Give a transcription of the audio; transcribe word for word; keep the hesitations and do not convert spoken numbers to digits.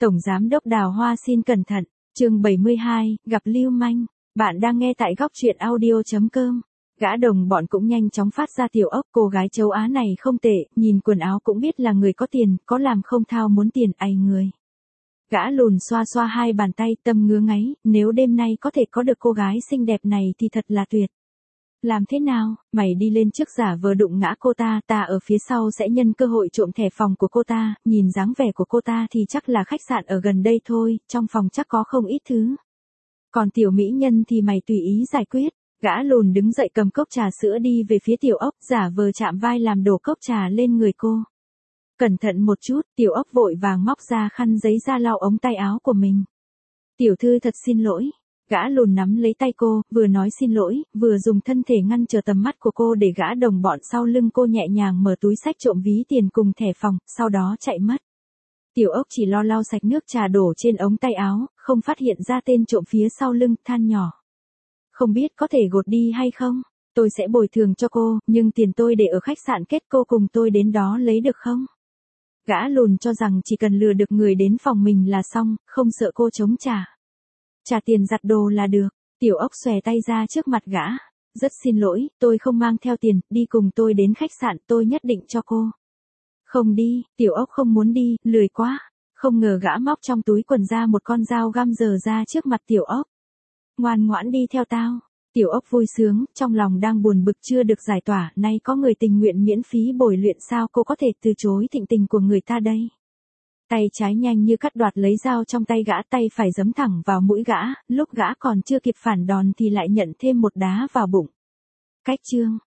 Tổng Giám đốc Đào Hoa xin cẩn thận, chương bảy mươi hai, gặp Lưu Manh. Bạn đang nghe tại góc truyện audio chấm com. Gã đồng bọn cũng nhanh chóng phát ra tiểu ốc, cô gái châu Á này không tệ, nhìn quần áo cũng biết là người có tiền, có làm không thao muốn tiền ai người. Gã lùn xoa xoa hai bàn tay, tâm ngứa ngáy, nếu đêm nay có thể có được cô gái xinh đẹp này thì thật là tuyệt. Làm thế nào, mày đi lên trước giả vờ đụng ngã cô ta, ta ở phía sau sẽ nhân cơ hội trộm thẻ phòng của cô ta, nhìn dáng vẻ của cô ta thì chắc là khách sạn ở gần đây thôi, trong phòng chắc có không ít thứ. Còn tiểu mỹ nhân thì mày tùy ý giải quyết. Gã lùn đứng dậy cầm cốc trà sữa đi về phía tiểu ốc, giả vờ chạm vai làm đổ cốc trà lên người cô. Cẩn thận một chút, tiểu ốc vội vàng móc ra khăn giấy ra lau ống tay áo của mình. Tiểu thư thật xin lỗi. Gã lùn nắm lấy tay cô, vừa nói xin lỗi, vừa dùng thân thể ngăn trở tầm mắt của cô để gã đồng bọn sau lưng cô nhẹ nhàng mở túi xách trộm ví tiền cùng thẻ phòng, sau đó chạy mất. Tiểu ốc chỉ lo lau sạch nước trà đổ trên ống tay áo, không phát hiện ra tên trộm phía sau lưng, than nhỏ. Không biết có thể gột đi hay không? Tôi sẽ bồi thường cho cô, nhưng tiền tôi để ở khách sạn kết cô cùng tôi đến đó lấy được không? Gã lùn cho rằng chỉ cần lừa được người đến phòng mình là xong, không sợ cô chống trả. Trả tiền giặt đồ là được. Tiểu ốc xòe tay ra trước mặt gã. Rất xin lỗi, tôi không mang theo tiền, đi cùng tôi đến khách sạn, tôi nhất định cho cô. Không đi, tiểu ốc không muốn đi, lười quá. Không ngờ gã móc trong túi quần ra một con dao găm dờ ra trước mặt tiểu ốc. Ngoan ngoãn đi theo tao. Tiểu ốc vui sướng, trong lòng đang buồn bực chưa được giải tỏa, nay có người tình nguyện miễn phí bồi luyện sao cô có thể từ chối thịnh tình của người ta đây. Tay trái nhanh như cắt đoạt lấy dao trong tay gã, tay phải giấm thẳng vào mũi gã, lúc gã còn chưa kịp phản đòn thì lại nhận thêm một đá vào bụng. Cách chương,